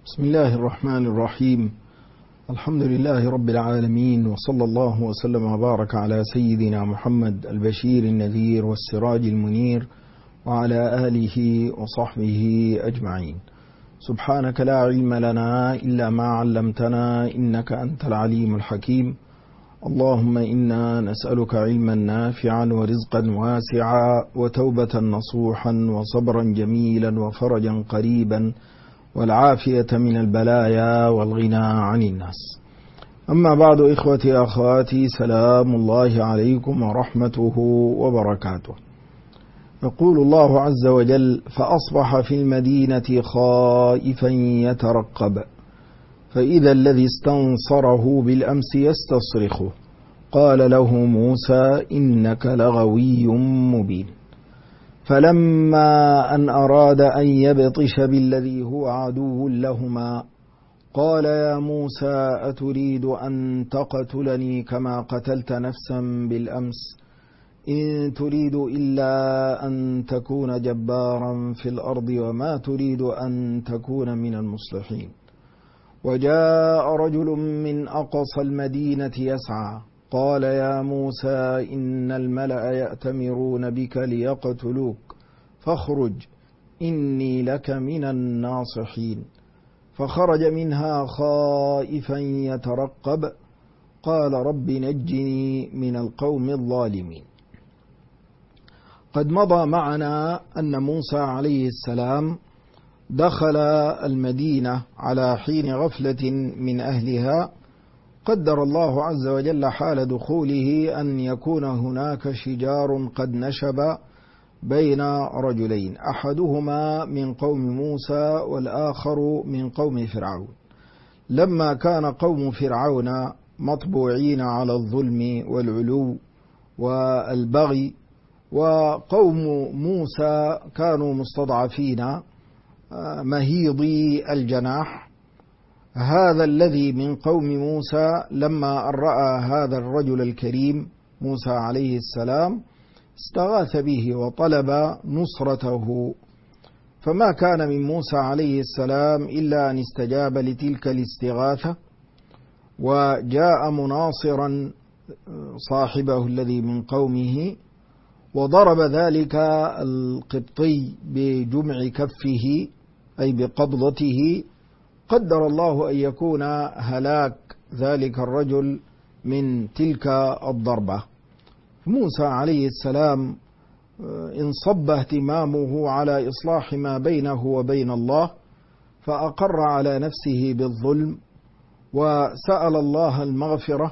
بسم الله الرحمن الرحيم. الحمد لله رب العالمين، وصلى الله وسلم وبارك على سيدنا محمد البشير النذير والسراج المنير وعلى آله وصحبه أجمعين. سبحانك لا علم لنا إلا ما علمتنا إنك أنت العليم الحكيم. اللهم إنا نسألك علما نافعا ورزقا واسعا وتوبة نصوحا وصبرا جميلا وفرجا قريبا والعافية من البلايا والغنى عن الناس. أما بعد، إخوتي أخواتي، سلام الله عليكم ورحمته وبركاته. يقول الله عز وجل: فأصبح في المدينة خائفا يترقب فإذا الذي استنصره بالأمس يستصرخه قال له موسى إنك لغوي مبين. فلما أن أراد أن يبطش بالذي هو عدو لهما قال يا موسى أتريد أن تقتلني كما قتلت نفسا بالأمس إن تريد إلا أن تكون جبارا في الأرض وما تريد أن تكون من المصلحين. وجاء رجل من أقصى المدينة يسعى قال يا موسى إن الملأ يأتمرون بك ليقتلوك فاخرج إني لك من الناصحين. فخرج منها خائفا يترقب قال رب نجني من القوم الظالمين. قد مضى معنا أن موسى عليه السلام دخل المدينة على حين غفلة من أهلها. قدر الله عز وجل حال دخوله أن يكون هناك شجار قد نشب بين رجلين، أحدهما من قوم موسى والآخر من قوم فرعون. لما كان قوم فرعون مطبوعين على الظلم والعلو والبغي، وقوم موسى كانوا مستضعفين مهيضي الجناح، هذا الذي من قوم موسى لما رأى هذا الرجل الكريم موسى عليه السلام استغاث به وطلب نصرته، فما كان من موسى عليه السلام إلا أن استجاب لتلك الاستغاثة وجاء مناصرا صاحبه الذي من قومه، وضرب ذلك القبطي بجمع كفه أي بقبضته. قدر الله أن يكون هلاك ذلك الرجل من تلك الضربة. موسى عليه السلام انصب اهتمامه على إصلاح ما بينه وبين الله، فأقر على نفسه بالظلم وسأل الله المغفرة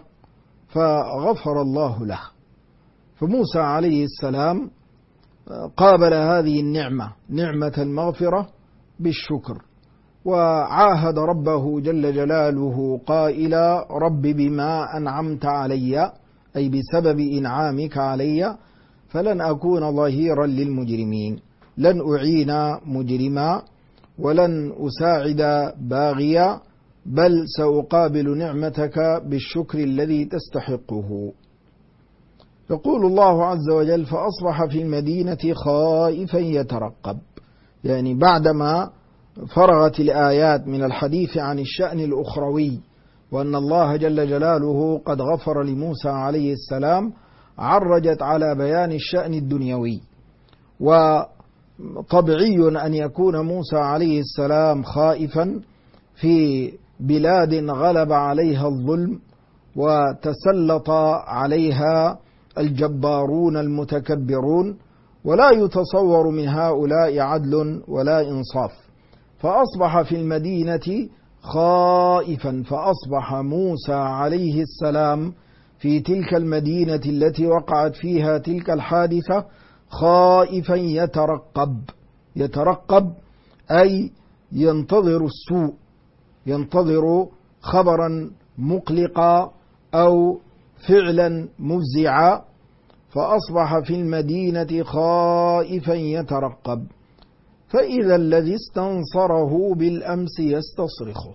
فغفر الله له. فموسى عليه السلام قابل هذه النعمة، نعمة المغفرة، بالشكر، وعاهد ربه جل جلاله قائلا رب بما أنعمت علي أي بسبب إنعامك علي فلن أكون ظهيرا للمجرمين، لن أعين مجرما ولن أساعد باغيا، بل سأقابل نعمتك بالشكر الذي تستحقه. يقول الله عز وجل فأصبح في المدينة خائفا يترقب، يعني بعدما فرغت الآيات من الحديث عن الشأن الأخروي وأن الله جل جلاله قد غفر لموسى عليه السلام، عرجت على بيان الشأن الدنيوي. وطبيعي أن يكون موسى عليه السلام خائفا في بلاد غلب عليها الظلم وتسلط عليها الجبارون المتكبرون، ولا يتصور من هؤلاء عدل ولا إنصاف. فأصبح في المدينة خائفا، فأصبح موسى عليه السلام في تلك المدينة التي وقعت فيها تلك الحادثة خائفا يترقب أي ينتظر السوء، ينتظر خبرا مقلقا أو فعلا مفزعا. فأصبح في المدينة خائفا يترقب فإذا الذي استنصره بالأمس يستصرخه.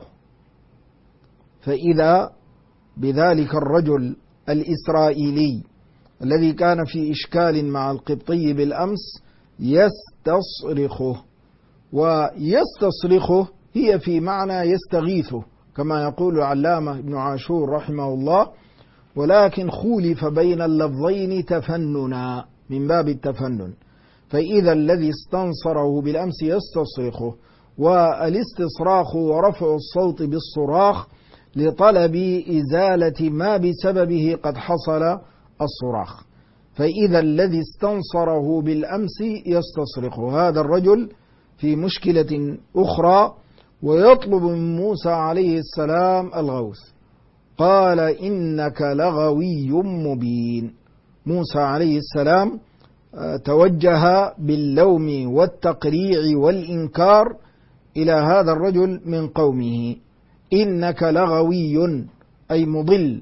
فإذا بذلك الرجل الإسرائيلي الذي كان في إشكال مع القبطي بالأمس يستصرخه، ويستصرخه هي في معنى يستغيثه كما يقول العلامة ابن عاشور رحمه الله، ولكن خولف بين اللفظين تفننا من باب التفنن، فإذا الذي استنصره بالأمس يستصرخه، والاستصراخ ورفع الصوت بالصراخ لطلب إزالة ما بسببه قد حصل الصراخ، فإذا الذي استنصره بالأمس يستصرخ. هذا الرجل في مشكلة أخرى ويطلب من موسى عليه السلام الغوث، قال إنك لغوي مبين. موسى عليه السلام توجه باللوم والتقريع والإنكار إلى هذا الرجل من قومه، إنك لغوي أي مضل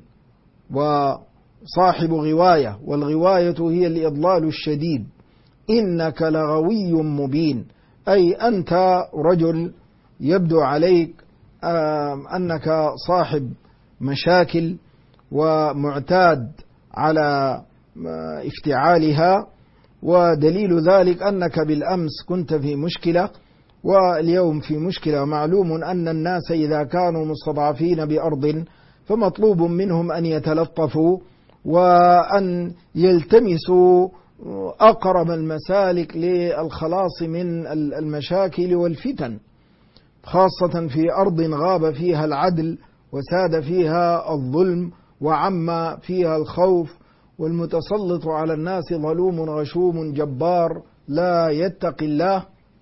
وصاحب غواية، والغواية هي الإضلال الشديد. إنك لغوي مبين أي أنت رجل يبدو عليك أنك صاحب مشاكل ومعتاد على افتعالها، ودليل ذلك أنك بالأمس كنت في مشكلة واليوم في مشكلة. معلوم أن الناس إذا كانوا مستضعفين بأرض فمطلوب منهم أن يتلطفوا وأن يلتمسوا أقرب المسالك للخلاص من المشاكل والفتن، خاصة في أرض غاب فيها العدل وساد فيها الظلم وعم فيها الخوف، والمتسلط على الناس ظلوم غشوم جبار لا يتقي الله،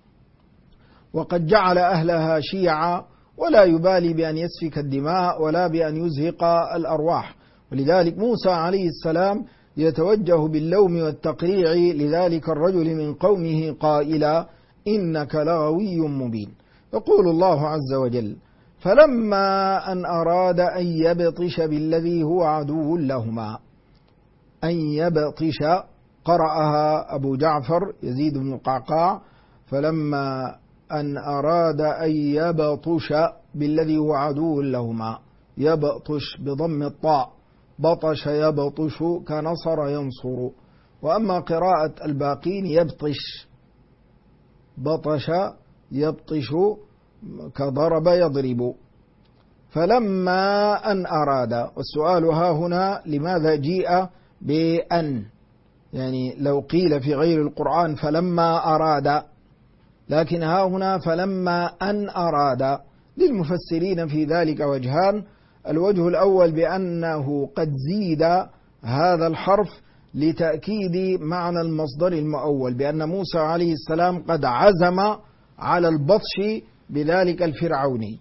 وقد جعل أهلها شيعا ولا يبالي بأن يسفك الدماء ولا بأن يزهق الأرواح. ولذلك موسى عليه السلام يتوجه باللوم والتقريع لذلك الرجل من قومه قائلا إنك لغوي مبين. يقول الله عز وجل فلما أن أراد أن يبطش بالذي هو عدو لهما. أن يبطش قرأها أبو جعفر يزيد بن القعقاع، فلما أن أراد أن يبطش بالذي هو عدو لهما، يبطش بضم الطاء، بطش يبطش كنصر ينصر. وأما قراءة الباقين يبطش، بطش يبطش كضرب يضرب. فلما أن أراد، والسؤال ها هنا لماذا جيء بأن؟ يعني لو قيل في غير القرآن فلما أراد، لكن ها هنا فلما أن أراد. للمفسرين في ذلك وجهان: الوجه الأول بأنه قد زيد هذا الحرف لتأكيد معنى المصدر المؤول، بأن موسى عليه السلام قد عزم على البطش بذلك الفرعوني.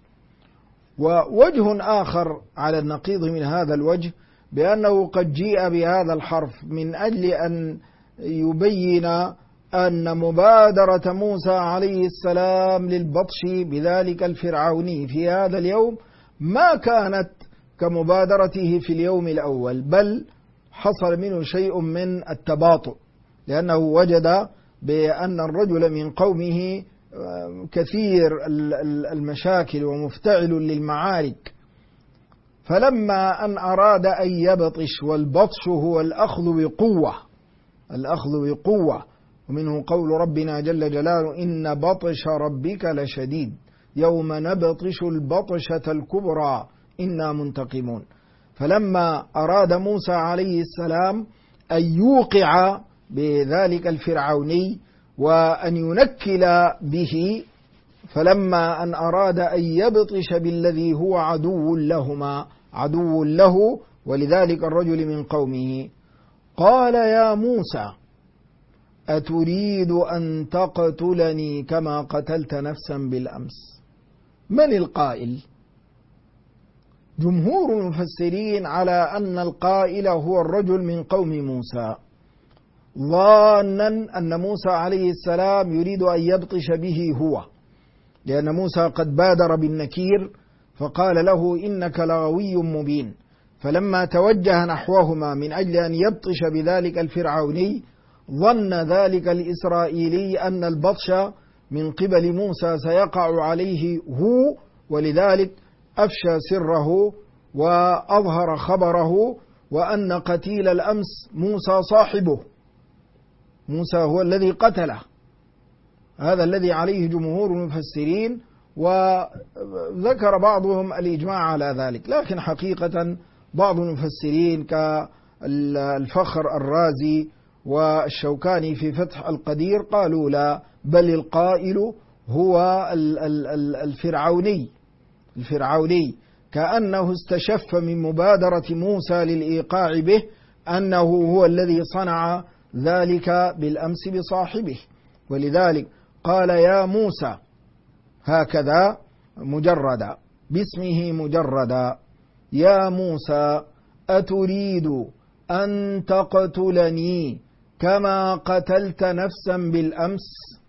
ووجه آخر على النقيض من هذا الوجه بأنه قد جيء بهذا الحرف من أجل أن يبين أن مبادرة موسى عليه السلام للبطش بذلك الفرعوني في هذا اليوم ما كانت كمبادرته في اليوم الأول، بل حصل منه شيء من التباطؤ، لأنه وجد بأن الرجل من قومه كثير المشاكل ومفتعل للمعارك. فلما أن أراد أن يبطش، والبطش هو الأخذ بقوة، الأخذ بقوة، ومنه قول ربنا جل جلاله إن بطش ربك لشديد يوم نبطش البطشة الكبرى إنا منتقمون. فلما أراد موسى عليه السلام أن يوقع بذلك الفرعوني وأن ينكل به، فلما أن أراد أن يبطش بالذي هو عدو لهما، عدو له ولذلك الرجل من قومه، قال يا موسى أتريد أن تقتلني كما قتلت نفسا بالأمس؟ من القائل؟ جمهور المفسرين على أن القائل هو الرجل من قوم موسى، ظانا أن موسى عليه السلام يريد أن يبطش به هو، لأن موسى قد بادر بالنكير فقال له إنك لغوي مبين. فلما توجه نحوهما من أجل أن يبطش بذلك الفرعوني، ظن ذلك الإسرائيلي أن البطش من قبل موسى سيقع عليه هو، ولذلك أفشى سره وأظهر خبره، وأن قتيل الأمس موسى صاحبه، موسى هو الذي قتله. هذا الذي عليه جمهور المفسرين، وذكر بعضهم الإجماع على ذلك، لكن حقيقة بعض المفسرين كالفخر الرازي والشوكاني في فتح القدير قالوا لا، بل القائل هو الفرعوني، كأنه استشف من مبادرة موسى للإيقاع به أنه هو الذي صنع ذلك بالأمس بصاحبه، ولذلك قال يا موسى هكذا مجردا باسمه مجردا: يا موسى أتريد أن تقتلني كما قتلت نفسا بالأمس؟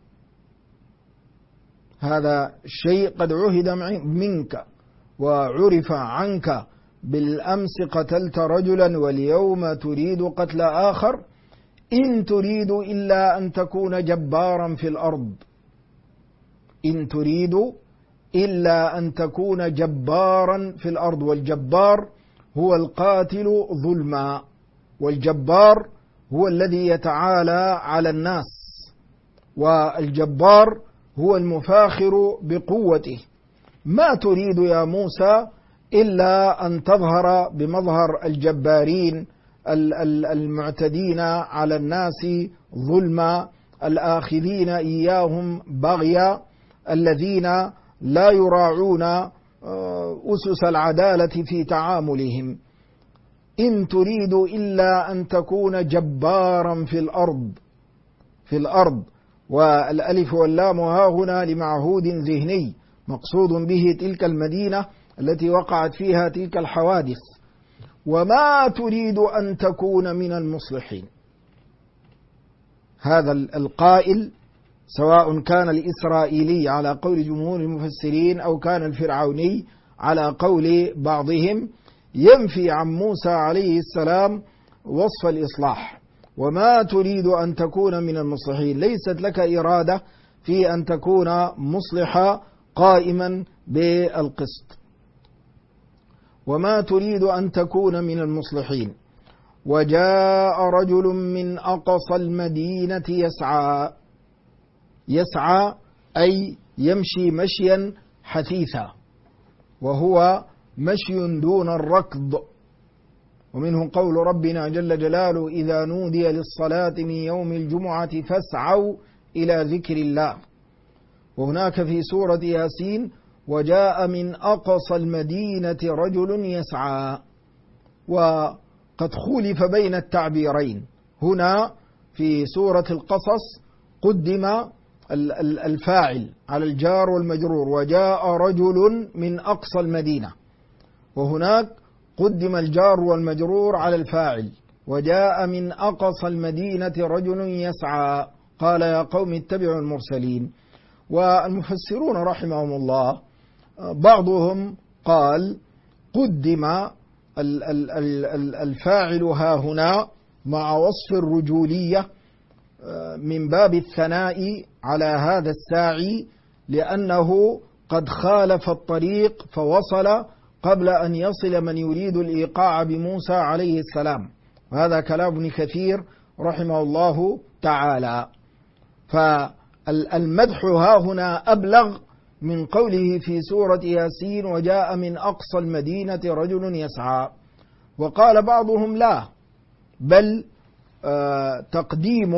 هذا شيء قد عهد منك وعرف عنك، بالأمس قتلت رجلا واليوم تريد قتل آخر، إن تريد إلا أن تكون جبارا في الأرض، إن تريد إلا أن تكون جبارا في الأرض. والجبار هو القاتل ظلما، والجبار هو الذي يتعالى على الناس، والجبار هو المفاخر بقوته. ما تريد يا موسى إلا أن تظهر بمظهر الجبارين المعتدين على الناس ظلما، الآخذين إياهم بغيا، الذين لا يراعون أسس العدالة في تعاملهم. إن تريد إلا أن تكون جبارا في الأرض. والألف واللام ها هنا لمعهود ذهني، مقصود به تلك المدينة التي وقعت فيها تلك الحوادث. وما تريد أن تكون من المصلحين. هذا القائل سواء كان الإسرائيلي على قول جمهور المفسرين أو كان الفرعوني على قول بعضهم، ينفي عن موسى عليه السلام وصف الإصلاح. وما تريد أن تكون من المصلحين، ليست لك إرادة في أن تكون مصلحا قائما بالقسط. وما تريد أن تكون من المصلحين. وجاء رجل من أقصى المدينة يسعى أي يمشي مشيا حثيثا، وهو مشي دون الركض. ومنه قول ربنا جل جلاله: إذا نودي للصلاة من يوم الجمعة فاسعوا إلى ذكر الله. وهناك في سورة ياسين: وجاء من أقصى المدينة رجل يسعى. وقد خولف بين التعبيرين. هنا في سورة القصص قدم الفاعل على الجار والمجرور: وجاء رجل من أقصى المدينة. وهناك قدم الجار والمجرور على الفاعل: وجاء من أقصى المدينة رجل يسعى قال يا قوم اتبعوا المرسلين. والمفسرون رحمهم الله بعضهم قال قدم الفاعل ها هنا مع وصف الرجولية من باب الثناء على هذا الساعي، لأنه قد خالف الطريق فوصل قبل أن يصل من يريد الإيقاع بموسى عليه السلام. وهذا كلام ابن كثير رحمه الله تعالى. فالمدح ها هنا أبلغ من قوله في سورة ياسين: وجاء من أقصى المدينة رجل يسعى. وقال بعضهم لا، بل تقديم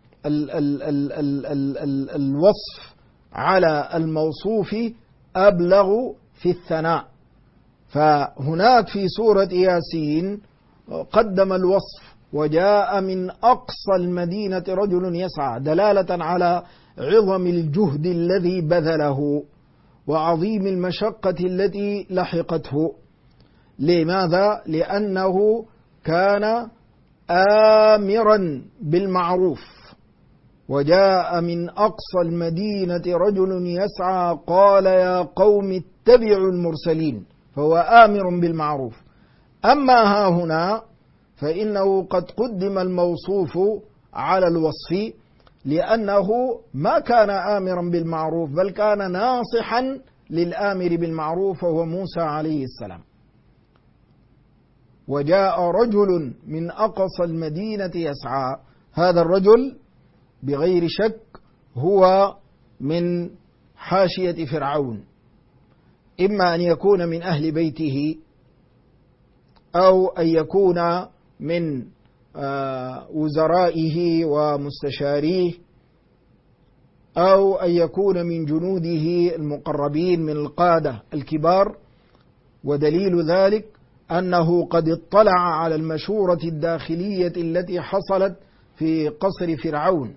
الوصف على الموصوف أبلغ في الثناء. فهناك في سورة ياسين قدم الوصف: وجاء من أقصى المدينة رجل يسعى، دلالة على عظم الجهد الذي بذله وعظيم المشقة التي لحقته. لماذا؟ لأنه كان آمرا بالمعروف. وجاء من أقصى المدينة رجل يسعى قال يا قوم اتبعوا المرسلين، فهو آمر بالمعروف. أما ها هنا فإنه قد قدم الموصوف على الوصف، لأنه ما كان آمرا بالمعروف بل كان ناصحا للآمر بالمعروف وهو موسى عليه السلام. وجاء رجل من أقصى المدينة يسعى، هذا الرجل بغير شك هو من حاشية فرعون، إما أن يكون من أهل بيته أو أن يكون من وزرائه ومستشاريه أو أن يكون من جنوده المقربين من القادة الكبار. ودليل ذلك أنه قد اطلع على المشورة الداخلية التي حصلت في قصر فرعون،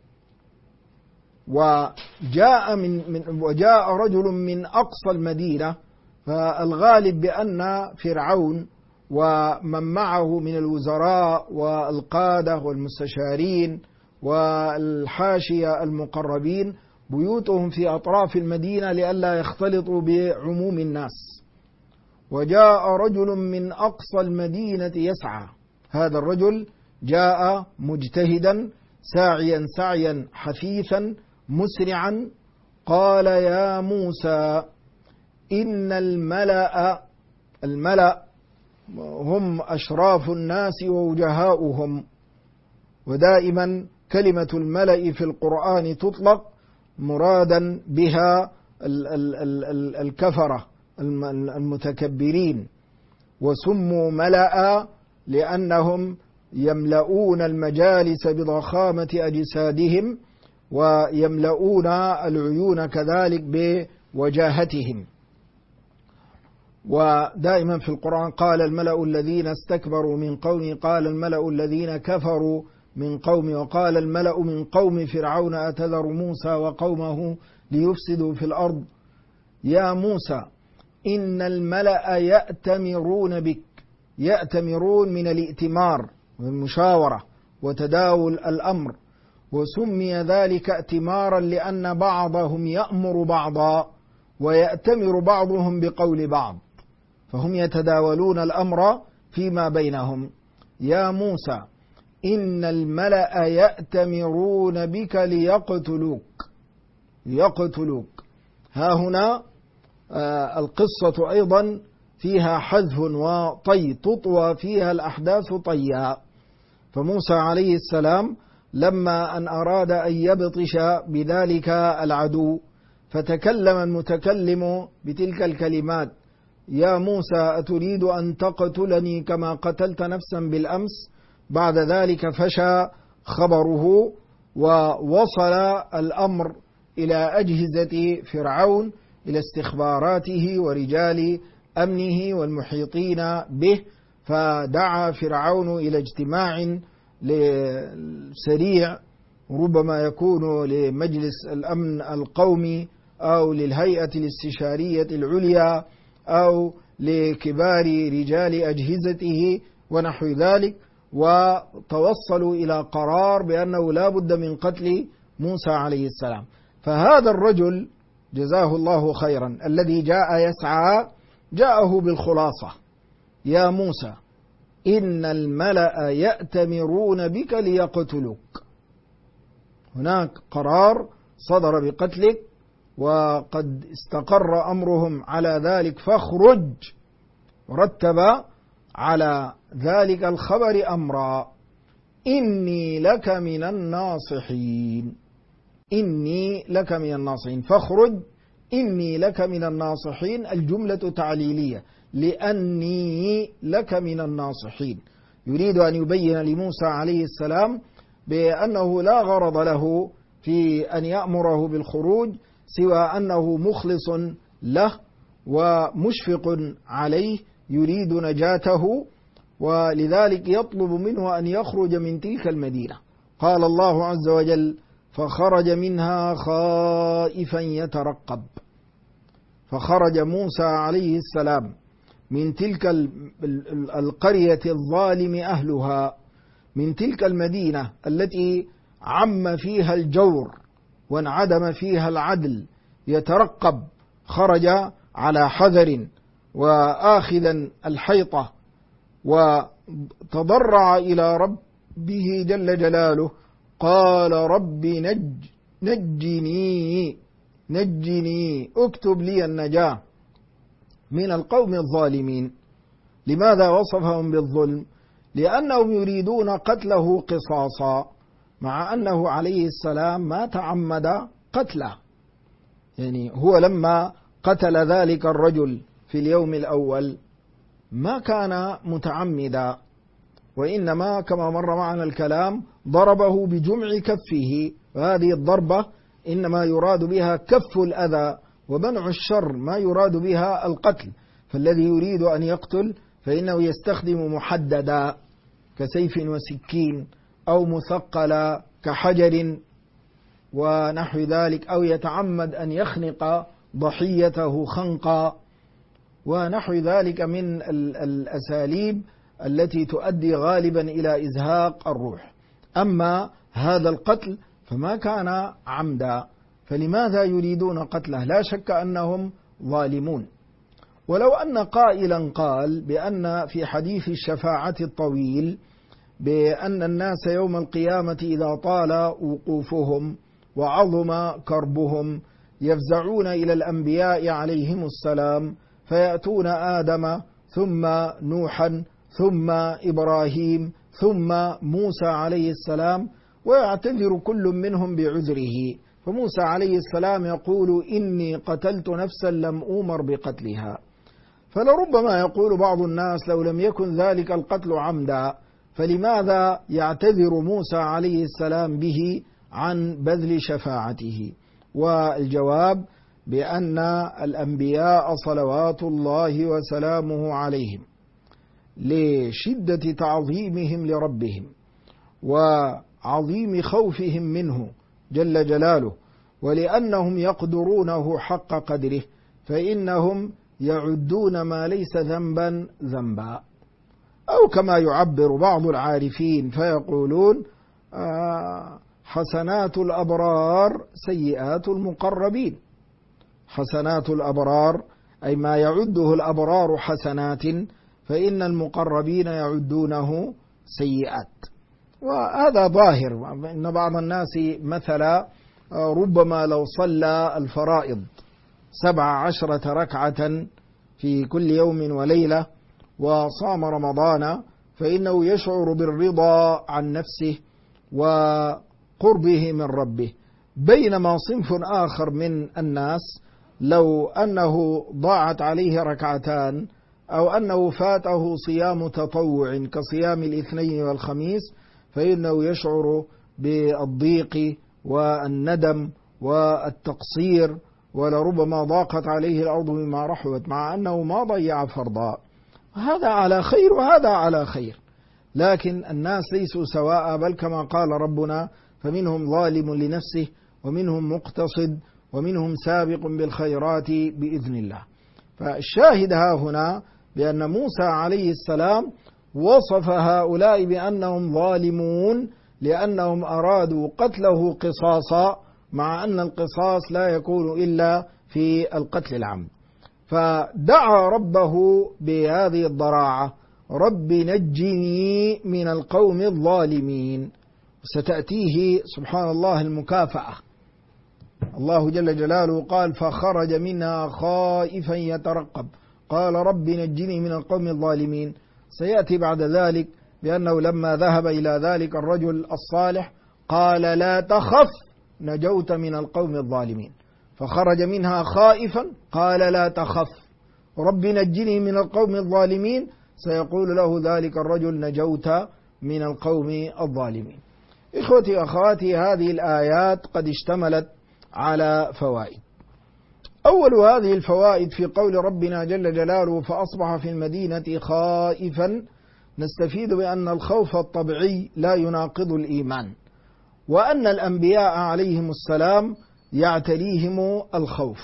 وجاء رجل من أقصى المدينة، فالغالب بأن فرعون ومن معه من الوزراء والقادة والمستشارين والحاشية المقربين بيوتهم في أطراف المدينة لئلا يختلطوا بعموم الناس. وجاء رجل من أقصى المدينة يسعى، هذا الرجل جاء مجتهدا ساعيا سعيا حثيثا مسرعا، قال: يا موسى إن الملأ هم أشراف الناس ووجهاؤهم، ودائما كلمة الملأ في القرآن تطلق مرادا بها الكفرة المتكبرين، وسموا ملأ لأنهم يملؤون المجالس بضخامة أجسادهم ويملؤون العيون كذلك بوجاهتهم. ودائما في القرآن قال الملأ الذين استكبروا من قومه، قال الملأ الذين كفروا من قومه، وقال الملأ من قوم فرعون أتذر موسى وقومه ليفسدوا في الأرض. يا موسى إن الملأ يأتمرون بك، يأتمرون من الائتمار والمشاورة وتداول الأمر، وسمي ذلك ائتمارا لأن بعضهم يأمر بعضا ويأتمر بعضهم بقول بعض، فهم يتداولون الأمر فيما بينهم. يا موسى إن الملأ يأتمرون بك ليقتلوك. ها هنا القصة أيضا فيها حذف وطي، تطوى فيها الأحداث طيا. فموسى عليه السلام لما أن أراد أن يبطش بذلك العدو فتكلم المتكلم بتلك الكلمات: يا موسى أتريد أن تقتلني كما قتلت نفسا بالأمس؟ بعد ذلك فشى خبره ووصل الأمر إلى أجهزة فرعون، إلى استخباراته ورجال أمنه والمحيطين به، فدعا فرعون إلى اجتماع سريع، ربما يكون لمجلس الأمن القومي أو للهيئة الاستشارية العليا أو لكبار رجال أجهزته ونحو ذلك، وتوصلوا إلى قرار بأنه لا بد من قتل موسى عليه السلام. فهذا الرجل جزاه الله خيرا الذي جاء يسعى جاءه بالخلاصة: يا موسى إن الملأ يأتمرون بك ليقتلوك، هناك قرار صدر بقتلك وقد استقر أمرهم على ذلك، فاخرج. ورتب على ذلك الخبر أمرا: إني لك من الناصحين، إني لك من الناصحين، فاخرج إني لك من الناصحين. الجملة تعليلية، لأني لك من الناصحين. يريد أن يبين لموسى عليه السلام بأنه لا غرض له في أن يأمره بالخروج سوى أنه مخلص له ومشفق عليه، يريد نجاته، ولذلك يطلب منه أن يخرج من تلك المدينة. قال الله عز وجل: فخرج منها خائفا يترقب. فخرج موسى عليه السلام من تلك القرية الظالم أهلها، من تلك المدينة التي عم فيها الجور وانعدم فيها العدل، يترقب، خرج على حذر وآخذا الحيطة، وتضرع إلى ربه جل جلاله، قال: رب نجني اكتب لي النجاة من القوم الظالمين. لماذا وصفهم بالظلم؟ لأنهم يريدون قتله قصاصا، مع أنه عليه السلام ما تعمد قتله. يعني هو لما قتل ذلك الرجل في اليوم الأول ما كان متعمدا، وإنما كما مر معنا الكلام ضربه بجمع كفه، وهذه الضربة إنما يراد بها كف الأذى ومنع الشر، ما يراد بها القتل. فالذي يريد أن يقتل فإنه يستخدم محددا كسيف وسكين، أو مثقلا كحجر ونحو ذلك، أو يتعمد أن يخنق ضحيته خنقا ونحو ذلك من الأساليب التي تؤدي غالبا إلى إزهاق الروح. أما هذا القتل فما كان عمدا، فلماذا يريدون قتله؟ لا شك أنهم ظالمون. ولو أن قائلا قال بأن في حديث الشفاعة الطويل بأن الناس يوم القيامة إذا طال وقوفهم وعظم كربهم يفزعون إلى الأنبياء عليهم السلام، فيأتون آدم ثم نوحا ثم إبراهيم ثم موسى عليه السلام، ويعتذر كل منهم بعذره. فموسى عليه السلام يقول: إني قتلت نفسا لم أؤمر بقتلها. فلربما يقول بعض الناس: لو لم يكن ذلك القتل عمدا فلماذا يعتذر موسى عليه السلام به عن بذل شفاعته؟ والجواب بأن الأنبياء صلوات الله وسلامه عليهم لشدة تعظيمهم لربهم وعظيم خوفهم منه جل جلاله، ولأنهم يقدرونه حق قدره، فإنهم يعدون ما ليس ذنبا ذنبا، أو كما يعبر بعض العارفين فيقولون: حسنات الأبرار سيئات المقربين. حسنات الأبرار أي ما يعده الأبرار حسنات، فإن المقربين يعدونه سيئات. وهذا ظاهر، إن بعض الناس مثلا ربما لو صلى الفرائض 17 ركعة في كل يوم وليلة وصام رمضان، فإنه يشعر بالرضا عن نفسه وقربه من ربه، بينما صنف آخر من الناس لو أنه ضاعت عليه ركعتان أو أنه فاته صيام تطوع كصيام الاثنين والخميس، فإنه يشعر بالضيق والندم والتقصير، ولربما ضاقت عليه الأرض بما رحبت، مع أنه ما ضيع فرضا. هذا على خير وهذا على خير، لكن الناس ليسوا سواء، بل كما قال ربنا: فمنهم ظالم لنفسه ومنهم مقتصد ومنهم سابق بالخيرات بإذن الله. فالشاهد ها هنا بأن موسى عليه السلام وصف هؤلاء بأنهم ظالمون لأنهم أرادوا قتله قصاصا، مع أن القصاص لا يكون إلا في القتل العمد. فدعا ربه بهذه الضراعة: رب نجني من القوم الظالمين. ستأتيه سبحان الله المكافأة. الله جل جلاله قال: فخرج منها خائفا يترقب قال رب نجني من القوم الظالمين. سيأتي بعد ذلك بأنه لما ذهب إلى ذلك الرجل الصالح قال: لا تخف نجوت من القوم الظالمين. فخرج منها خائفا قال: لا تخف رب نجني من القوم الظالمين. سيقول له ذلك الرجل: نجوت من القوم الظالمين. إخوتي وأخواتي، هذه الآيات قد اشتملت على فوائد. أول هذه الفوائد في قول ربنا جل جلاله: فأصبح في المدينة خائفا، نستفيد بأن الخوف الطبيعي لا يناقض الإيمان، وأن الأنبياء عليهم السلام يعتريهم الخوف.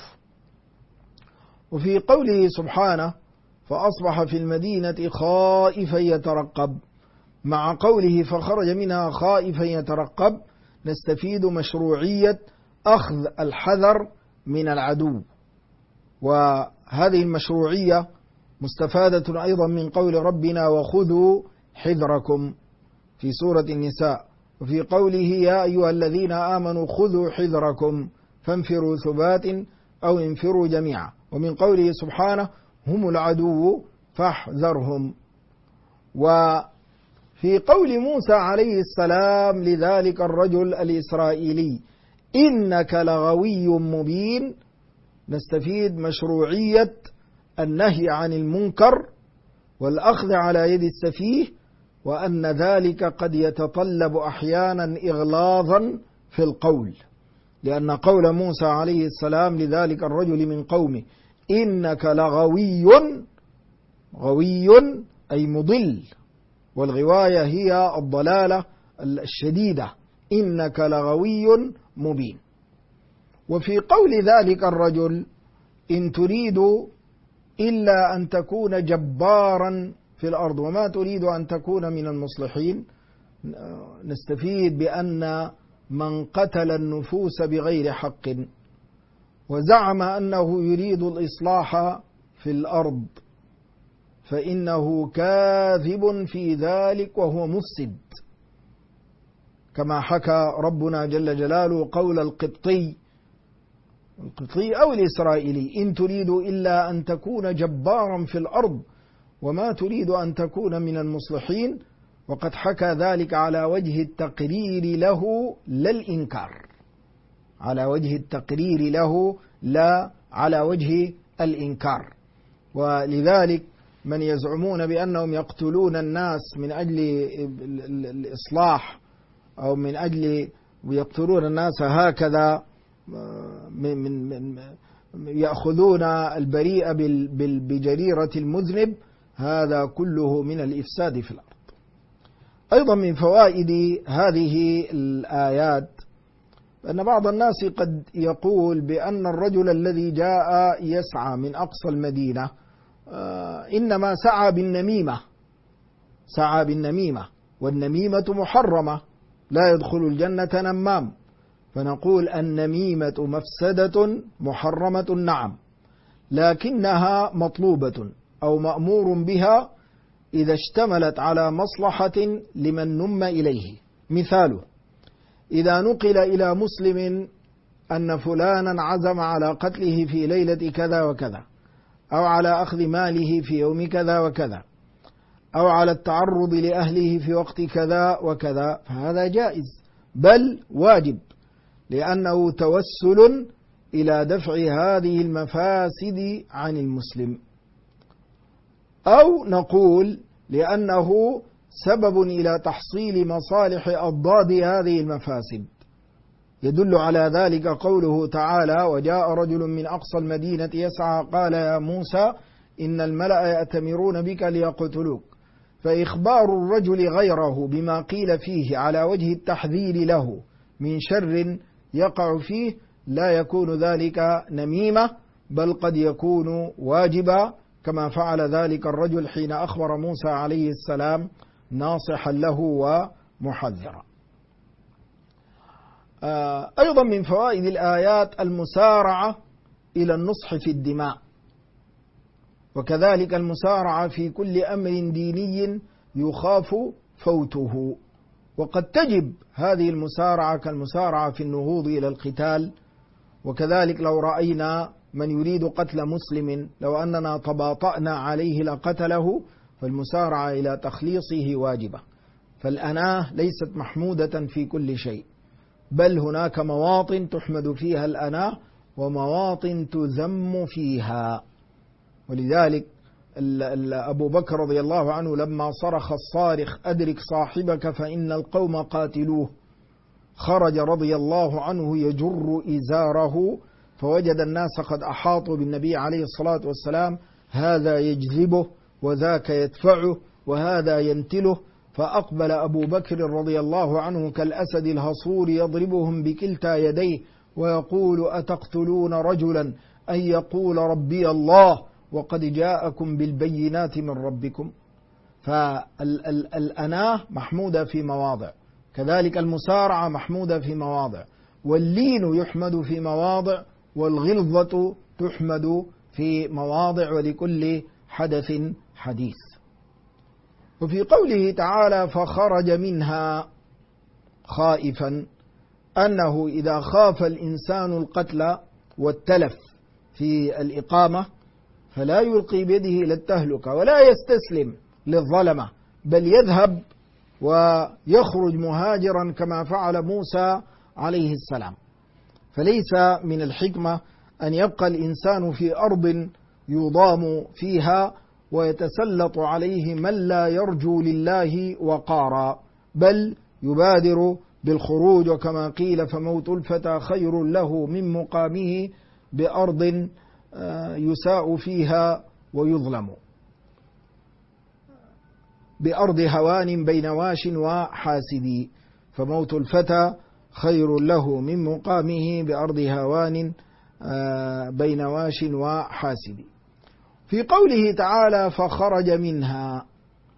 وفي قوله سبحانه: فأصبح في المدينة خائفا يترقب، مع قوله فخرج منها خائفا يترقب، نستفيد مشروعية أخذ الحذر من العدو. وهذه المشروعية مستفادة أيضا من قول ربنا: وخذوا حذركم في سورة النساء، وفي قوله: يا أيها الذين آمنوا خذوا حذركم فانفروا ثبات أو انفروا جميعا. ومن قوله سبحانه: هم العدو فاحذرهم. وفي قول موسى عليه السلام لذلك الرجل الإسرائيلي: إنك لغوي مبين، نستفيد مشروعية النهي عن المنكر والأخذ على يد السفيه، وأن ذلك قد يتطلب أحيانا إغلاظا في القول، لأن قول موسى عليه السلام لذلك الرجل من قومه إنك لغوي، غوي أي مضل، والغواية هي الضلالة الشديدة، إنك لغوي مبين. وفي قول ذلك الرجل إن تريد إلا أن تكون جبارا في الأرض وما تريد أن تكون من المصلحين، نستفيد بأن من قتل النفوس بغير حق وزعم أنه يريد الإصلاح في الأرض فإنه كاذب في ذلك وهو مفسد، كما حكى ربنا جل جلاله قول القبطي أو الإسرائيلي إن تريد إلا أن تكون جبارا في الأرض وما تريد أن تكون من المصلحين، وقد حكى ذلك على وجه التقرير له لا الإنكار، على وجه التقرير له لا على وجه الإنكار. ولذلك من يزعمون بأنهم يقتلون الناس من أجل الإصلاح أو من أجل يقتلون الناس هكذا من يأخذون البريء بجريرة المذنب، هذا كله من الإفساد في الأرض. أيضا من فوائد هذه الآيات أن بعض الناس قد يقول بأن الرجل الذي جاء يسعى من أقصى المدينة إنما سعى بالنميمة، والنميمة محرمة، لا يدخل الجنة نمام، فنقول النميمة مفسدة محرمة نعم، لكنها مطلوبة أو مأمور بها إذا اشتملت على مصلحة لمن نم إليه. مثاله إذا نقل إلى مسلم أن فلانا عزم على قتله في ليلة كذا وكذا، أو على أخذ ماله في يوم كذا وكذا، أو على التعرض لأهله في وقت كذا وكذا، فهذا جائز بل واجب، لأنه توسل إلى دفع هذه المفاسد عن المسلم. أو نقول لأنه سبب إلى تحصيل مصالح أضداد هذه المفاسد. يدل على ذلك قوله تعالى وجاء رجل من أقصى المدينة يسعى قال يا موسى إن الملأ يأتمرون بك ليقتلوك، فإخبار الرجل غيره بما قيل فيه على وجه التحذير له من شر يقع فيه لا يكون ذلك نميمة، بل قد يكون واجبا، كما فعل ذلك الرجل حين أخبر موسى عليه السلام ناصحا له ومحذرا. أيضا من فوائد الآيات المسارعة إلى النصح في الدماء، وكذلك المسارعة في كل أمر ديني يخاف فوته، وقد تجب هذه المسارعة كالمسارعة في النهوض إلى القتال. وكذلك لو رأينا من يريد قتل مسلم لو أننا تباطأنا عليه لقتله، فالمسارعة إلى تخليصه واجبة. فالأناة ليست محمودة في كل شيء، بل هناك مواطن تحمد فيها الأناة ومواطن تذم فيها. ولذلك أبو بكر رضي الله عنه لما صرخ الصارخ أدرك صاحبك فإن القوم قاتلوه، خرج رضي الله عنه يجر إزاره فوجد الناس قد أحاطوا بالنبي عليه الصلاة والسلام، هذا يجذبه وذاك يدفعه وهذا ينتله، فأقبل أبو بكر رضي الله عنه كالأسد الهصور يضربهم بكلتا يديه ويقول أتقتلون رجلا أن يقول ربي الله وقد جاءكم بالبينات من ربكم. فالأناة محمودة في مواضع، كذلك المسارعة محمودة في مواضع، واللين يحمد في مواضع، والغلظة تحمد في مواضع، ولكل حدث حديث. وفي قوله تعالى فخرج منها خائفا، أنه إذا خاف الإنسان القتل والتلف في الإقامة فلا يلقي بيده إلى التهلكة ولا يستسلم للظلمة، بل يذهب ويخرج مهاجرا كما فعل موسى عليه السلام. فليس من الحكمة أن يبقى الإنسان في أرض يضام فيها ويتسلط عليه من لا يرجو لله وقارا، بل يبادر بالخروج، وكما قيل فموت الفتى خير له من مقامه بأرض يساء فيها ويظلم، بأرض هوان بين واش وحاسد، فموت الفتى خير له من مقامه بأرض هوان بين واش وحاسد. في قوله تعالى فخرج منها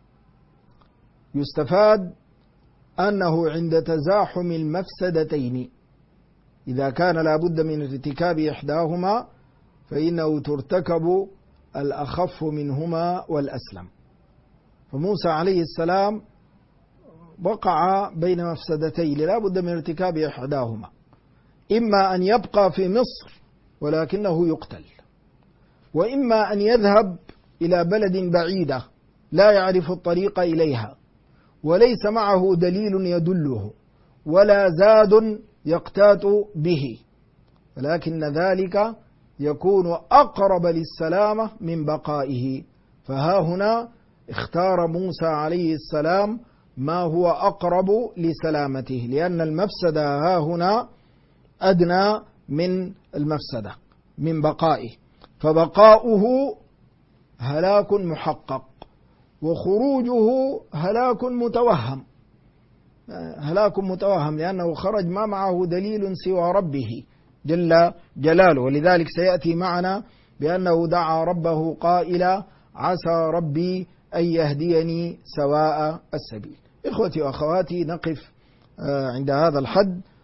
يستفاد أنه عند تزاحم المفسدتين إذا كان لا بد من ارتكاب إحداهما فإنه ترتكب الأخف منهما والأسلم. فموسى عليه السلام وقع بين مفسدتين لا بد من ارتكاب إحداهما، إما أن يبقى في مصر ولكنه يقتل، وإما أن يذهب إلى بلد بعيدة لا يعرف الطريق إليها وليس معه دليل يدله ولا زاد يقتات به، ولكن ذلك يكون أقرب للسلامة من بقائه. فها هنا اختار موسى عليه السلام ما هو أقرب لسلامته، لأن المفسدة ها هنا أدنى من المفسدة من بقائه، فبقاؤه هلاك محقق وخروجه هلاك متوهم، لأنه خرج ما معه دليل سوى ربه جل جلاله. ولذلك سيأتي معنا بأنه دعا ربه قائلا عسى ربي أن يهديني سواء السبيل. إخوتي وأخواتي، نقف عند هذا الحد